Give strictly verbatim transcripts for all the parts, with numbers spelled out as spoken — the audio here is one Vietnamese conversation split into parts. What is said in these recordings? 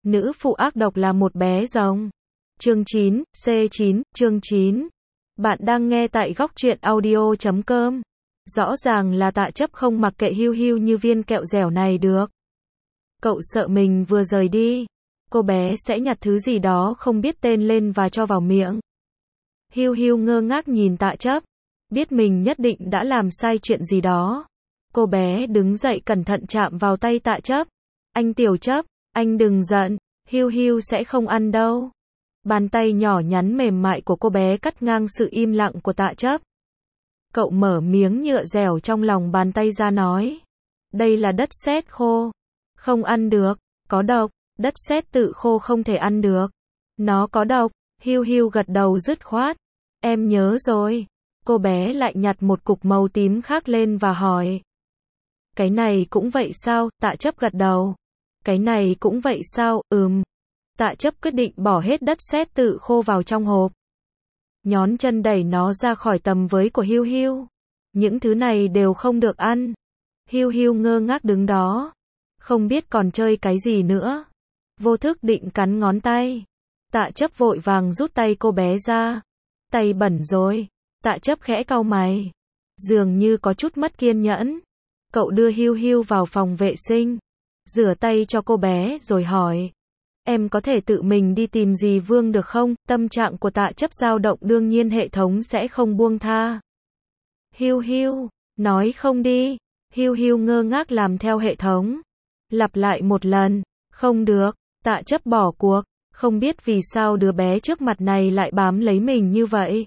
Nữ phụ ác độc là một bé rồng. Chương chín, C chín, chương chín. Bạn đang nghe tại góc truyện audio chấm com. Rõ ràng là Tạ Chấp không mặc kệ Hiu Hiu như viên kẹo dẻo này được. Cậu sợ mình vừa rời đi, cô bé sẽ nhặt thứ gì đó không biết tên lên và cho vào miệng. Hiu Hiu ngơ ngác nhìn Tạ Chấp, biết mình nhất định đã làm sai chuyện gì đó. Cô bé đứng dậy cẩn thận chạm vào tay Tạ Chấp. Anh Tiểu Chấp, anh đừng giận, Hiu Hiu sẽ không ăn đâu. Bàn tay nhỏ nhắn mềm mại của cô bé cắt ngang sự im lặng của Tạ Chấp. Cậu mở miếng nhựa dẻo trong lòng bàn tay ra nói. Đây là đất sét khô. Không ăn được, có độc, đất sét tự khô không thể ăn được. Nó có độc, Hiu Hiu gật đầu dứt khoát. Em nhớ rồi. Cô bé lại nhặt một cục màu tím khác lên và hỏi. Cái này cũng vậy sao? Tạ Chấp gật đầu. Cái này cũng vậy sao? Ừm. Tạ Chấp quyết định bỏ hết đất sét tự khô vào trong hộp. Nhón chân đẩy nó ra khỏi tầm với của Hiu Hiu. Những thứ này đều không được ăn. Hiu Hiu ngơ ngác đứng đó. Không biết còn chơi cái gì nữa. Vô thức định cắn ngón tay. Tạ Chấp vội vàng rút tay cô bé ra. Tay bẩn rồi. Tạ Chấp khẽ cau mày. Dường như có chút mất kiên nhẫn. Cậu đưa Hiu Hiu vào phòng vệ sinh. Rửa tay cho cô bé rồi hỏi. Em có thể tự mình đi tìm dì Vương được không? Tâm trạng của Tạ Chấp dao động, đương nhiên hệ thống sẽ không buông tha. Hiu Hiu, nói không đi. Hiu Hiu ngơ ngác làm theo hệ thống. Lặp lại một lần. Không được. Tạ Chấp bỏ cuộc. Không biết vì sao đứa bé trước mặt này lại bám lấy mình như vậy.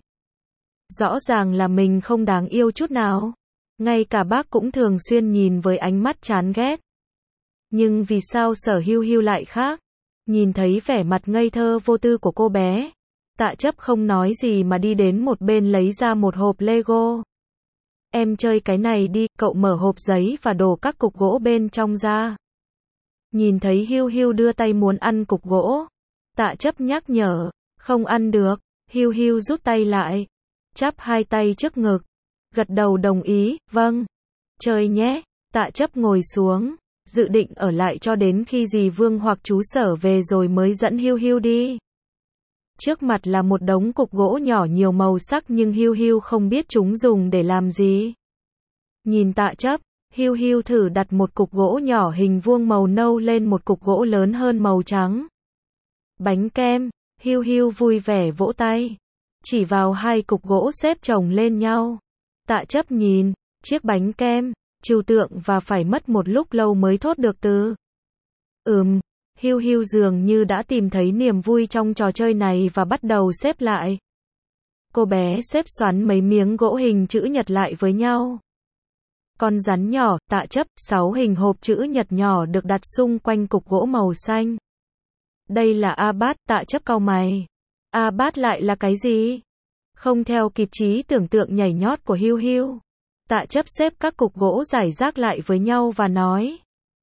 Rõ ràng là mình không đáng yêu chút nào. Ngay cả bác cũng thường xuyên nhìn với ánh mắt chán ghét. Nhưng vì sao Sở Hiu Hiu lại khác? Nhìn thấy vẻ mặt ngây thơ vô tư của cô bé, Tạ Chấp không nói gì mà đi đến một bên lấy ra một hộp Lego. Em chơi cái này đi, cậu mở hộp giấy và đổ các cục gỗ bên trong ra. Nhìn thấy Hiu Hiu đưa tay muốn ăn cục gỗ, Tạ Chấp nhắc nhở, không ăn được. Hiu Hiu rút tay lại, chắp hai tay trước ngực, gật đầu đồng ý, vâng, chơi nhé. Tạ Chấp ngồi xuống, dự định ở lại cho đến khi dì Vương hoặc chú Sở về rồi mới dẫn Hiu Hiu đi. Trước mặt là một đống cục gỗ nhỏ nhiều màu sắc nhưng Hiu Hiu không biết chúng dùng để làm gì. Nhìn Tạ Chấp, Hiu Hiu thử đặt một cục gỗ nhỏ hình vuông màu nâu lên một cục gỗ lớn hơn màu trắng. Bánh kem, Hiu Hiu vui vẻ vỗ tay, chỉ vào hai cục gỗ xếp chồng lên nhau. Tạ Chấp nhìn, chiếc bánh kem, trừu tượng và phải mất một lúc lâu mới thốt được từ. Ừm, Hiu Hiu dường như đã tìm thấy niềm vui trong trò chơi này và bắt đầu xếp lại. Cô bé xếp xoắn mấy miếng gỗ hình chữ nhật lại với nhau. Con rắn nhỏ, Tạ Chấp, sáu hình hộp chữ nhật nhỏ được đặt xung quanh cục gỗ màu xanh. Đây là A-Bat, Tạ Chấp cau mày. A-Bat lại là cái gì? Không theo kịp trí tưởng tượng nhảy nhót của Hiu Hiu. Tạ Chấp xếp các cục gỗ rải rác lại với nhau và nói.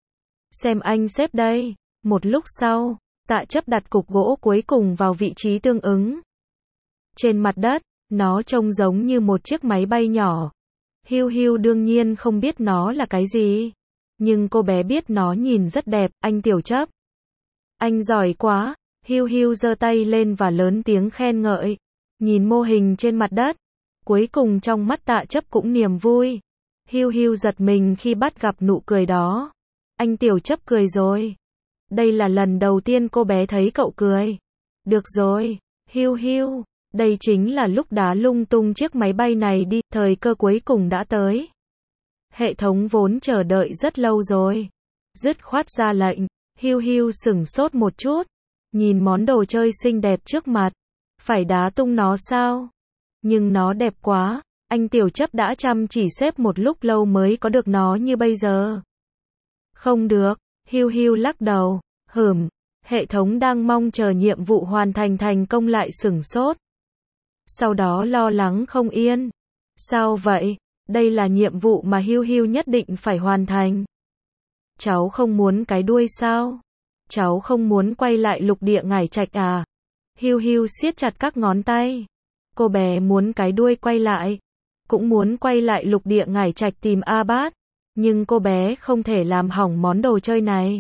Xem anh xếp đây. Một lúc sau, Tạ Chấp đặt cục gỗ cuối cùng vào vị trí tương ứng. Trên mặt đất, nó trông giống như một chiếc máy bay nhỏ. Hiu Hiu đương nhiên không biết nó là cái gì. Nhưng cô bé biết nó nhìn rất đẹp, anh Tiểu Chấp. Anh giỏi quá. Hiu Hiu giơ tay lên và lớn tiếng khen ngợi. Nhìn mô hình trên mặt đất. Cuối cùng trong mắt Tạ Chấp cũng niềm vui. Hiu Hiu giật mình khi bắt gặp nụ cười đó. Anh Tiểu Chấp cười rồi. Đây là lần đầu tiên cô bé thấy cậu cười. Được rồi, Hiu Hiu, đây chính là lúc đá lung tung chiếc máy bay này đi, thời cơ cuối cùng đã tới. Hệ thống vốn chờ đợi rất lâu rồi. Dứt khoát ra lệnh, Hiu Hiu sửng sốt một chút. Nhìn món đồ chơi xinh đẹp trước mặt. Phải đá tung nó sao? Nhưng nó đẹp quá, anh Tiểu Chấp đã chăm chỉ xếp một lúc lâu mới có được nó như bây giờ. Không được, Hiu Hiu lắc đầu, hửm, hệ thống đang mong chờ nhiệm vụ hoàn thành thành công lại sửng sốt. Sau đó lo lắng không yên. Sao vậy? Đây là nhiệm vụ mà Hiu Hiu nhất định phải hoàn thành. Cháu không muốn cái đuôi sao? Cháu không muốn quay lại lục địa Ngải Trạch à? Hiu Hiu siết chặt các ngón tay. Cô bé muốn cái đuôi quay lại. Cũng muốn quay lại lục địa Ngải Trạch tìm A-Bat. Nhưng cô bé không thể làm hỏng món đồ chơi này.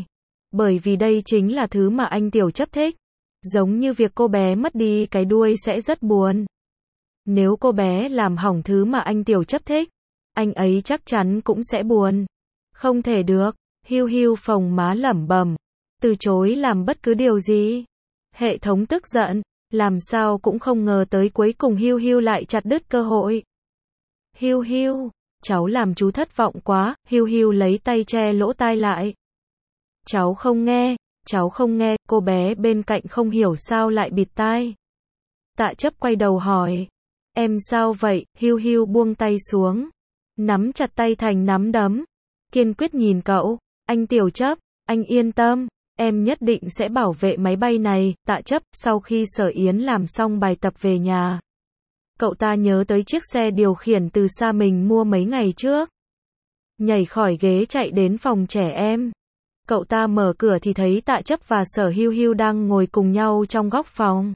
Bởi vì đây chính là thứ mà anh Tiểu Chấp thích. Giống như việc cô bé mất đi cái đuôi sẽ rất buồn. Nếu cô bé làm hỏng thứ mà anh Tiểu Chấp thích, anh ấy chắc chắn cũng sẽ buồn. Không thể được, Hiu Hiu phồng má lẩm bẩm, từ chối làm bất cứ điều gì. Hệ thống tức giận, làm sao cũng không ngờ tới cuối cùng Hiu Hiu lại chặt đứt cơ hội. Hiu Hiu, cháu làm chú thất vọng quá, Hiu Hiu lấy tay che lỗ tai lại. Cháu không nghe, cháu không nghe, cô bé bên cạnh không hiểu sao lại bịt tai. Tạ Chấp quay đầu hỏi, em sao vậy, Hiu Hiu buông tay xuống, nắm chặt tay thành nắm đấm, kiên quyết nhìn cậu, anh Tiểu Chấp, anh yên tâm, em nhất định sẽ bảo vệ máy bay này. Tạ Chấp, sau khi Sở Yến làm xong bài tập về nhà, cậu ta nhớ tới chiếc xe điều khiển từ xa mình mua mấy ngày trước. Nhảy khỏi ghế chạy đến phòng trẻ em. Cậu ta mở cửa thì thấy Tạ Chấp và Sở Hiu Hiu đang ngồi cùng nhau trong góc phòng.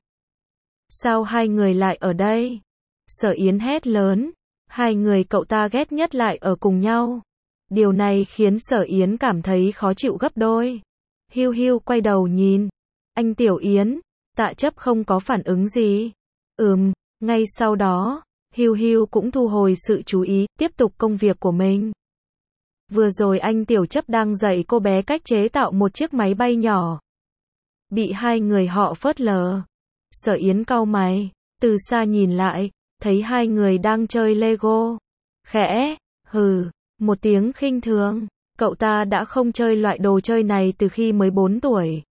Sao hai người lại ở đây? Sở Yến hét lớn. Hai người cậu ta ghét nhất lại ở cùng nhau. Điều này khiến Sở Yến cảm thấy khó chịu gấp đôi. Hiu Hiu quay đầu nhìn. Anh Tiểu Yến. Tạ Chấp không có phản ứng gì. Ừm, ngay sau đó, Hiu Hiu cũng thu hồi sự chú ý, tiếp tục công việc của mình. Vừa rồi anh Tiểu Chấp đang dạy cô bé cách chế tạo một chiếc máy bay nhỏ. Bị hai người họ phớt lờ. Sở Yến cau mày, từ xa nhìn lại, thấy hai người đang chơi Lego. Khẽ, hừ, một tiếng khinh thường, cậu ta đã không chơi loại đồ chơi này từ khi mới bốn tuổi.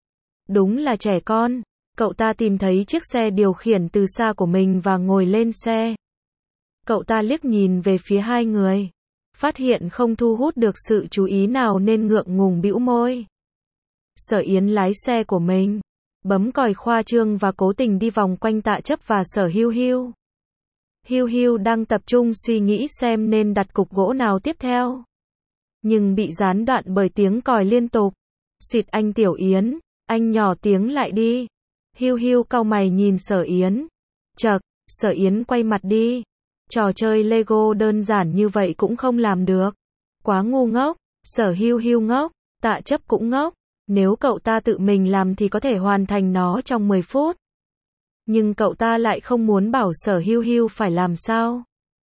Đúng là trẻ con, cậu ta tìm thấy chiếc xe điều khiển từ xa của mình và ngồi lên xe. Cậu ta liếc nhìn về phía hai người, phát hiện không thu hút được sự chú ý nào nên ngượng ngùng bĩu môi. Sở Yến lái xe của mình, bấm còi khoa trương và cố tình đi vòng quanh Tạ Chấp và Sở Hiu Hiu. Hiu Hiu đang tập trung suy nghĩ xem nên đặt cục gỗ nào tiếp theo. Nhưng bị gián đoạn bởi tiếng còi liên tục. Xịt, anh Tiểu Yến, anh nhỏ tiếng lại đi. Hiu Hiu cau mày nhìn Sở Yến. Chậc, Sở Yến quay mặt đi. Trò chơi Lego đơn giản như vậy cũng không làm được. Quá ngu ngốc. Sở Hiu Hiu ngốc, Tạ Chấp cũng ngốc. Nếu cậu ta tự mình làm thì có thể hoàn thành nó trong mười phút. Nhưng cậu ta lại không muốn bảo Sở Hiu Hiu phải làm sao.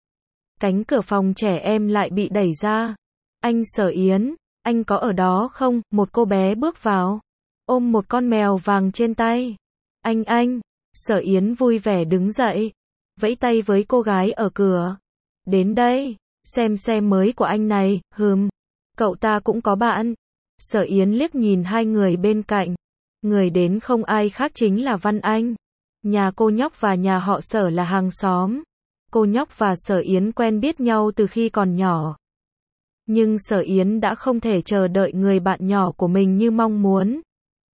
Cánh cửa phòng trẻ em lại bị đẩy ra. Anh Sở Yến, anh có ở đó không? Một cô bé bước vào, ôm một con mèo vàng trên tay. Anh anh, Sở Yến vui vẻ đứng dậy, vẫy tay với cô gái ở cửa. Đến đây, xem xe mới của anh này, hừm. Cậu ta cũng có bạn. Sở Yến liếc nhìn hai người bên cạnh. Người đến không ai khác chính là Văn Anh. Nhà cô nhóc và nhà họ Sở là hàng xóm. Cô nhóc và Sở Yến quen biết nhau từ khi còn nhỏ. Nhưng Sở Yến đã không thể chờ đợi người bạn nhỏ của mình như mong muốn.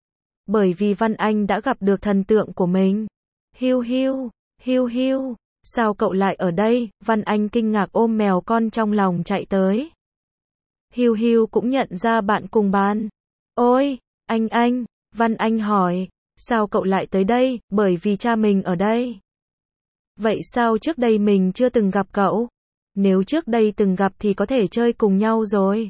Bởi vì Văn Anh đã gặp được thần tượng của mình. Hiu Hiu, Hiu Hiu, sao cậu lại ở đây? Văn Anh kinh ngạc ôm mèo con trong lòng chạy tới. Hiu Hiu cũng nhận ra bạn cùng bàn. Ôi, anh anh, Văn Anh hỏi, sao cậu lại tới đây? Bởi vì cha mình ở đây. Vậy sao trước đây mình chưa từng gặp cậu? Nếu trước đây từng gặp thì có thể chơi cùng nhau rồi.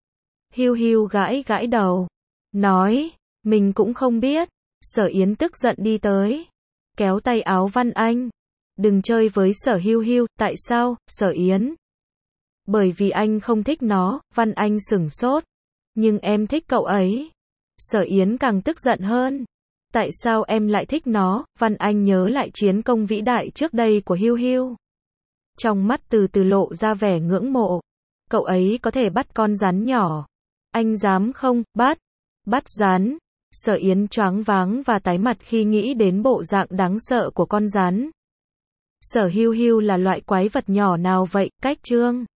Hiu Hiu gãi gãi đầu, nói, mình cũng không biết. Sở Yến tức giận đi tới, kéo tay áo Văn Anh. Đừng chơi với Sở Hiu Hiu. Tại sao, Sở Yến? Bởi vì anh không thích nó. Văn Anh sửng sốt. Nhưng em thích cậu ấy. Sở Yến càng tức giận hơn. Tại sao em lại thích nó? Văn Anh nhớ lại chiến công vĩ đại trước đây của Hiu Hiu. Trong mắt từ từ lộ ra vẻ ngưỡng mộ. Cậu ấy có thể bắt con rắn nhỏ. Anh dám không? Bắt. Bắt rắn. Sở Yến choáng váng và tái mặt khi nghĩ đến bộ dạng đáng sợ của con rắn. Sở Hiu Hiu là loại quái vật nhỏ nào vậy? Cách Trương.